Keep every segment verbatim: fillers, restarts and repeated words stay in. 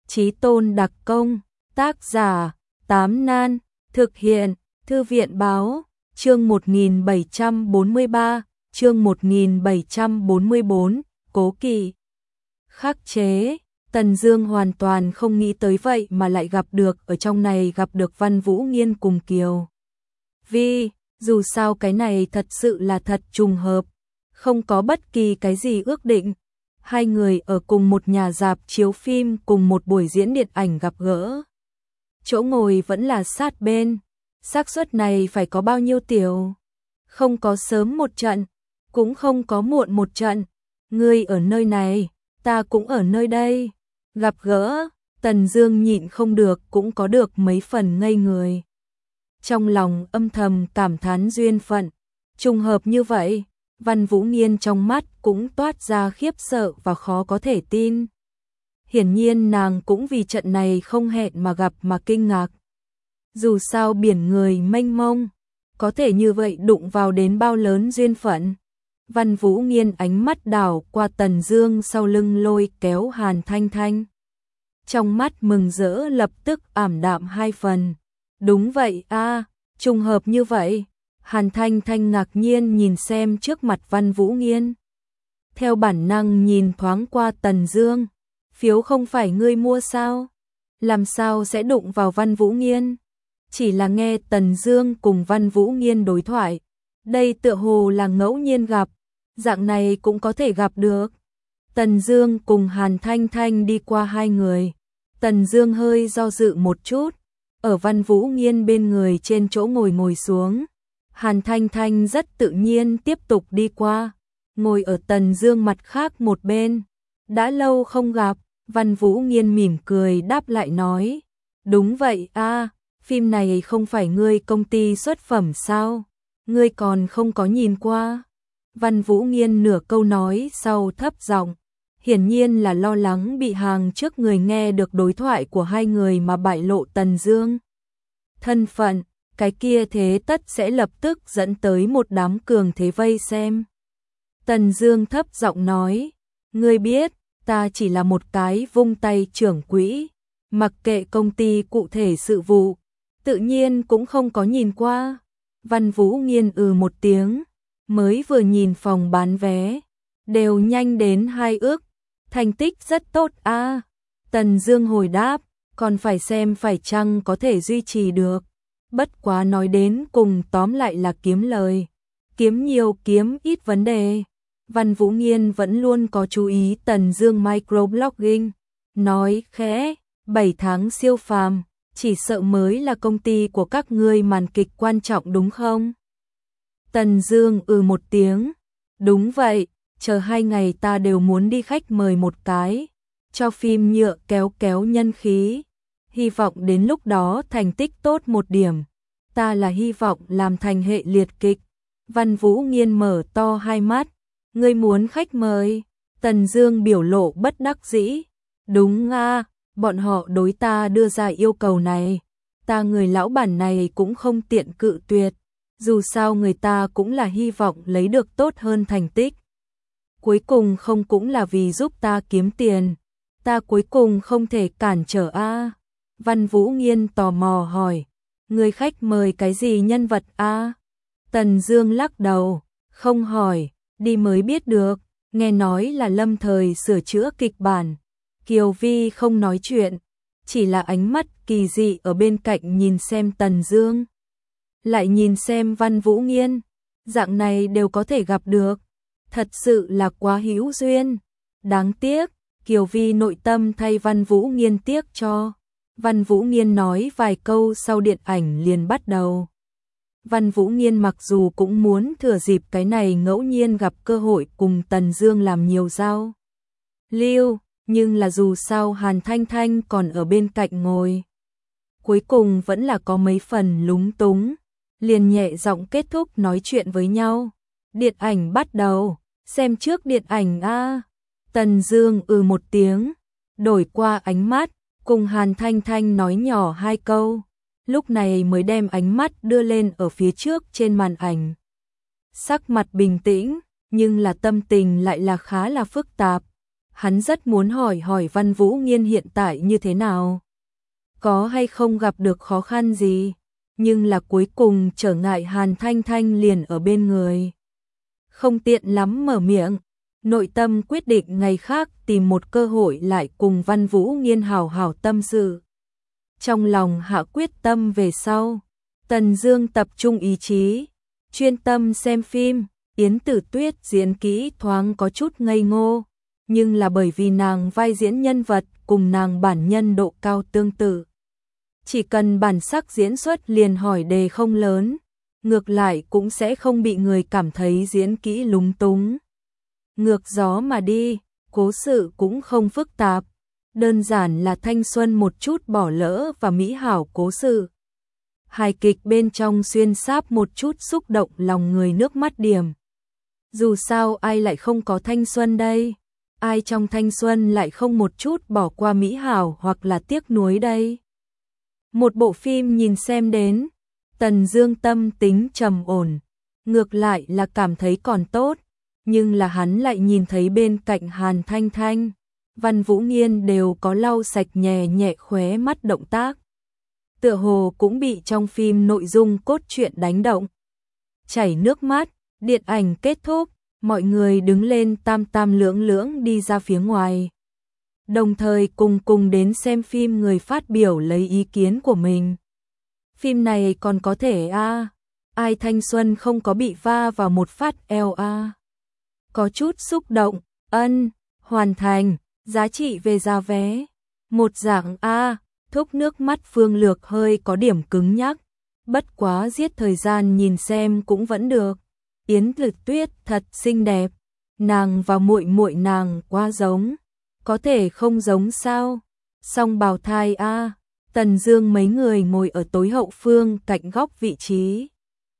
Chí Tôn đặc công, tác giả, Tám Nan, thực hiện, Thư viện báo, chương một nghìn bảy trăm bốn mươi ba, chương một nghìn bảy trăm bốn mươi bốn, cố kỵ. Khắc chế, Tần Dương hoàn toàn không nghĩ tới vậy mà lại gặp được ở trong này gặp được Văn Vũ Nghiên cùng Kiều Vi, dù sao cái này thật sự là thật trùng hợp, không có bất kỳ cái gì ước định. Hai người ở cùng một nhà rạp chiếu phim cùng một buổi diễn điện ảnh gặp gỡ. Chỗ ngồi vẫn là sát bên, xác suất này phải có bao nhiêu tiểu? Không có sớm một trận, cũng không có muộn một trận. Ngươi ở nơi này, ta cũng ở nơi đây. Gặp gỡ, Tần Dương nhịn không được cũng có được mấy phần ngây người. Trong lòng âm thầm cảm thán duyên phận, trùng hợp như vậy. Văn Vũ Nghiên trong mắt cũng toát ra khiếp sợ và khó có thể tin. Hiển nhiên nàng cũng vì trận này không hẹn mà gặp mà kinh ngạc. Dù sao biển người mênh mông, có thể như vậy đụng vào đến bao lớn duyên phận. Văn Vũ Nghiên ánh mắt đảo qua Tần Dương sau lưng lôi kéo Hàn Thanh Thanh. Trong mắt mừng rỡ lập tức ảm đạm hai phần. Đúng vậy a, trùng hợp như vậy. Hàn Thanh Thanh ngạc nhiên nhìn xem trước mặt Văn Vũ Nghiên. Theo bản năng nhìn thoáng qua Tần Dương. Phiếu không phải ngươi mua sao? Làm sao sẽ đụng vào Văn Vũ Nghiên? Chỉ là nghe Tần Dương cùng Văn Vũ Nghiên đối thoại. Đây tựa hồ là ngẫu nhiên gặp. Dạng này cũng có thể gặp được. Tần Dương cùng Hàn Thanh Thanh đi qua hai người. Tần Dương hơi do dự một chút. Ở Văn Vũ Nghiên bên người trên chỗ ngồi ngồi xuống. Hàn Thanh Thanh rất tự nhiên tiếp tục đi qua, ngồi ở Tần Dương mặt khác một bên. Đã lâu không gặp, Văn Vũ Nghiên mỉm cười đáp lại nói. Đúng vậy a, phim này không phải ngươi công ty xuất phẩm sao? Ngươi còn không có nhìn qua. Văn Vũ Nghiên nửa câu nói sau thấp giọng, hiển nhiên là lo lắng bị hàng trước người nghe được đối thoại của hai người mà bại lộ Tần Dương thân phận. Cái kia thế tất sẽ lập tức dẫn tới một đám cường thế vây xem. Tần Dương thấp giọng nói, ngươi biết, ta chỉ là một cái vung tay trưởng quỹ, mặc kệ công ty cụ thể sự vụ, tự nhiên cũng không có nhìn qua. Văn Vũ Nghiên ừ một tiếng, mới vừa nhìn phòng bán vé, đều nhanh đến hai ước, thành tích rất tốt a. À. Tần Dương hồi đáp, còn phải xem phải chăng có thể duy trì được. Bất quá nói đến cùng tóm lại là kiếm lời. Kiếm nhiều kiếm ít vấn đề. Văn Vũ Nghiên vẫn luôn có chú ý Tần Dương microblogging. Nói khẽ, bảy tháng siêu phàm, chỉ sợ mới là công ty của các ngươi màn kịch quan trọng đúng không? Tần Dương ừ một tiếng. Đúng vậy, chờ hai ngày ta đều muốn đi khách mời một cái. Cho phim nhựa kéo kéo nhân khí. Hy vọng đến lúc đó thành tích tốt một điểm. Ta là hy vọng làm thành hệ liệt kịch. Văn Vũ Nghiên mở to hai mắt. Ngươi muốn khách mời? Tần Dương biểu lộ bất đắc dĩ. Đúng a, bọn họ đối ta đưa ra yêu cầu này. Ta người lão bản này cũng không tiện cự tuyệt. Dù sao người ta cũng là hy vọng lấy được tốt hơn thành tích. Cuối cùng không cũng là vì giúp ta kiếm tiền. Ta cuối cùng không thể cản trở a. Văn Vũ Nghiên tò mò hỏi, người khách mời cái gì nhân vật a? À? Tần Dương lắc đầu, không hỏi, đi mới biết được, nghe nói là lâm thời sửa chữa kịch bản. Kiều Vi không nói chuyện, chỉ là ánh mắt kỳ dị ở bên cạnh nhìn xem Tần Dương. Lại nhìn xem Văn Vũ Nghiên, dạng này đều có thể gặp được, thật sự là quá hữu duyên. Đáng tiếc, Kiều Vi nội tâm thay Văn Vũ Nghiên tiếc cho. Văn Vũ Nghiên nói vài câu sau điện ảnh liền bắt đầu. Văn Vũ Nghiên mặc dù cũng muốn thừa dịp cái này ngẫu nhiên gặp cơ hội cùng Tần Dương làm nhiều giao lưu, nhưng là dù sao Hàn Thanh Thanh còn ở bên cạnh ngồi. Cuối cùng vẫn là có mấy phần lúng túng, liền nhẹ giọng kết thúc nói chuyện với nhau. Điện ảnh bắt đầu, xem trước điện ảnh a. Tần Dương ừ một tiếng, đổi qua ánh mắt, cùng Hàn Thanh Thanh nói nhỏ hai câu, lúc này mới đem ánh mắt đưa lên ở phía trước trên màn ảnh. Sắc mặt bình tĩnh, nhưng là tâm tình lại là khá là phức tạp. Hắn rất muốn hỏi hỏi Văn Vũ Nghiên hiện tại như thế nào, có hay không gặp được khó khăn gì, nhưng là cuối cùng trở ngại Hàn Thanh Thanh liền ở bên người. Không tiện lắm mở miệng, nội tâm quyết định ngày khác tìm một cơ hội lại cùng Văn Vũ Nghiên hào hào tâm sự. Trong lòng hạ quyết tâm về sau, Tần Dương tập trung ý chí, chuyên tâm xem phim. Yến Tử Tuyết diễn kỹ thoáng có chút ngây ngô, nhưng là bởi vì nàng vai diễn nhân vật cùng nàng bản nhân độ cao tương tự. Chỉ cần bản sắc diễn xuất liền hỏi đề không lớn, ngược lại cũng sẽ không bị người cảm thấy diễn kỹ lúng túng. Ngược gió mà đi, cố sự cũng không phức tạp, đơn giản là thanh xuân một chút bỏ lỡ và mỹ hảo cố sự. Hài kịch bên trong xuyên sáp một chút xúc động lòng người nước mắt điểm. Dù sao ai lại không có thanh xuân đây, ai trong thanh xuân lại không một chút bỏ qua mỹ hảo hoặc là tiếc nuối đây. Một bộ phim nhìn xem đến, Tần Dương tâm tính trầm ổn, ngược lại là cảm thấy còn tốt, nhưng là hắn lại nhìn thấy bên cạnh Hàn Thanh Thanh, Văn Vũ Nghiên đều có lau sạch nhẹ nhẹ khóe mắt động tác. Tựa hồ cũng bị trong phim nội dung cốt truyện đánh động. Chảy nước mắt, điện ảnh kết thúc, mọi người đứng lên tam tam lưỡng lưỡng đi ra phía ngoài. Đồng thời cùng cùng đến xem phim người phát biểu lấy ý kiến của mình. Phim này còn có thể a à, ai thanh xuân không có bị va vào một phát eo a à. Có chút xúc động, ân, hoàn thành, giá trị về giá vé. Một dạng a à, thúc nước mắt Phương Lược hơi có điểm cứng nhắc, bất quá giết thời gian nhìn xem cũng vẫn được. Yến Tử Tuyết thật xinh đẹp, nàng và muội muội nàng quá giống, có thể không giống sao? Song bào thai a, à, Tần Dương mấy người ngồi ở tối hậu phương cạnh góc vị trí,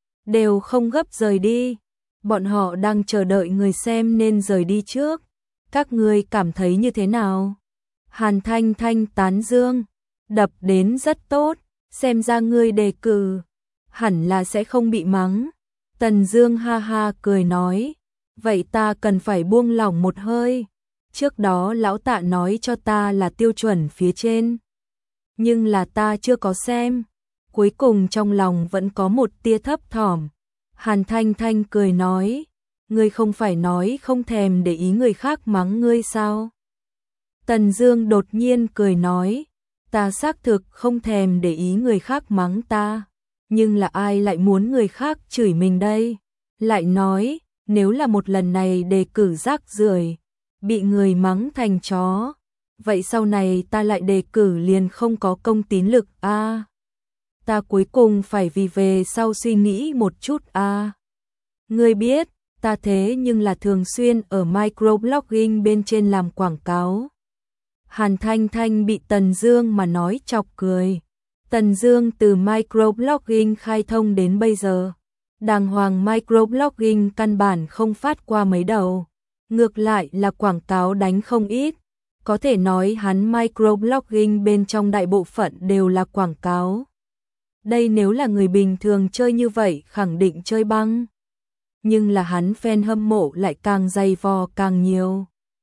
đều không gấp rời đi, bọn họ đang chờ đợi người xem nên rời đi trước. Các ngươi cảm thấy như thế nào? Hàn Thanh Thanh tán dương, đập đến rất tốt, xem ra ngươi đề cử, hẳn là sẽ không bị mắng. Tần Dương ha ha cười nói, vậy ta cần phải buông lỏng một hơi. Trước đó lão Tạ nói cho ta là tiêu chuẩn phía trên, nhưng là ta chưa có xem. Cuối cùng trong lòng vẫn có một tia thấp thỏm. Hàn Thanh Thanh cười nói, ngươi không phải nói không thèm để ý người khác mắng ngươi sao? Tần Dương đột nhiên cười nói, ta xác thực không thèm để ý người khác mắng ta, nhưng là ai lại muốn người khác chửi mình đây? Lại nói, nếu là một lần này đề cử rác rưởi, bị người mắng thành chó, vậy sau này ta lại đề cử liền không có công tín lực a. À, ta cuối cùng phải vì về sau suy nghĩ một chút a. À, ngươi biết, ta thế nhưng là thường xuyên ở microblogging bên trên làm quảng cáo. Hàn Thanh Thanh bị Tần Dương mà nói chọc cười. Tần Dương từ microblogging khai thông đến bây giờ, đàng hoàng microblogging căn bản không phát qua mấy đầu, ngược lại là quảng cáo đánh không ít. Có thể nói hắn microblogging bên trong đại bộ phận đều là quảng cáo. Đây nếu là người bình thường chơi như vậy khẳng định chơi băng. Nhưng là hắn fan hâm mộ lại càng dày vò càng nhiều.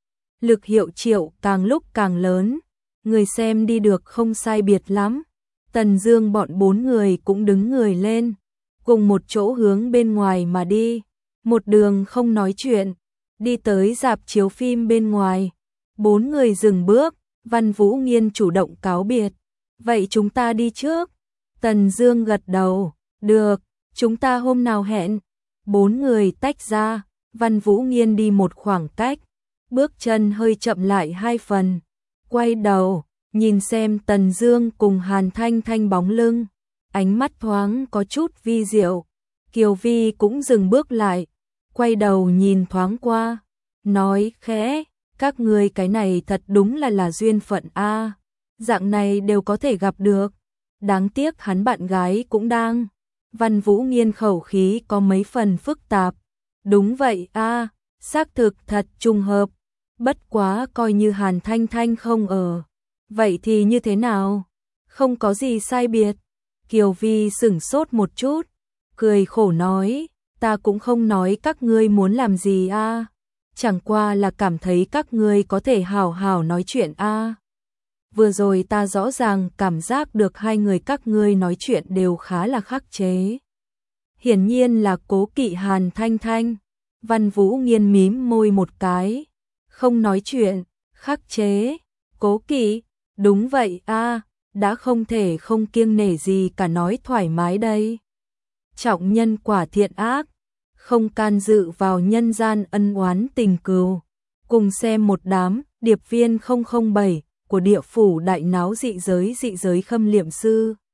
Lực hiệu triệu càng lúc càng lớn, người xem đi được không sai biệt lắm. Tần Dương bọn bốn người cũng đứng người lên, cùng một chỗ hướng bên ngoài mà đi, một đường không nói chuyện, đi tới rạp chiếu phim bên ngoài. Bốn người dừng bước, Văn Vũ Nghiên chủ động cáo biệt, vậy chúng ta đi trước. Tần Dương gật đầu, được, chúng ta hôm nào hẹn. Bốn người tách ra, Văn Vũ Nghiên đi một khoảng cách, bước chân hơi chậm lại hai phần, quay đầu, nhìn xem Tần Dương cùng Hàn Thanh Thanh bóng lưng, ánh mắt thoáng có chút vi diệu. Kiều Vi cũng dừng bước lại, quay đầu nhìn thoáng qua, nói khẽ, các ngươi cái này thật đúng là là duyên phận a, dạng này đều có thể gặp được. Đáng tiếc hắn bạn gái cũng đang. Văn Vũ Nghiên khẩu khí có mấy phần phức tạp. Đúng vậy a, xác thực thật trùng hợp. Bất quá coi như Hàn Thanh Thanh không ở, vậy thì như thế nào? Không có gì sai biệt. Kiều Vi sững sốt một chút, cười khổ nói, ta cũng không nói các ngươi muốn làm gì a. chẳng qua là cảm thấy các ngươi có thể hào hào nói chuyện a. Vừa rồi ta rõ ràng cảm giác được hai người các ngươi nói chuyện đều khá là khắc chế. Hiển nhiên là cố kỵ Hàn Thanh Thanh. Văn Vũ Nghiên mím môi một cái, không nói chuyện, khắc chế, cố kỵ, đúng vậy a, đã không thể không kiêng nể gì cả nói thoải mái đây. Trọng nhân quả thiện ác, không can dự vào nhân gian ân oán tình cừu. Cùng xem một đám điệp viên không không bảy của địa phủ đại náo dị giới dị giới khâm liệm sư.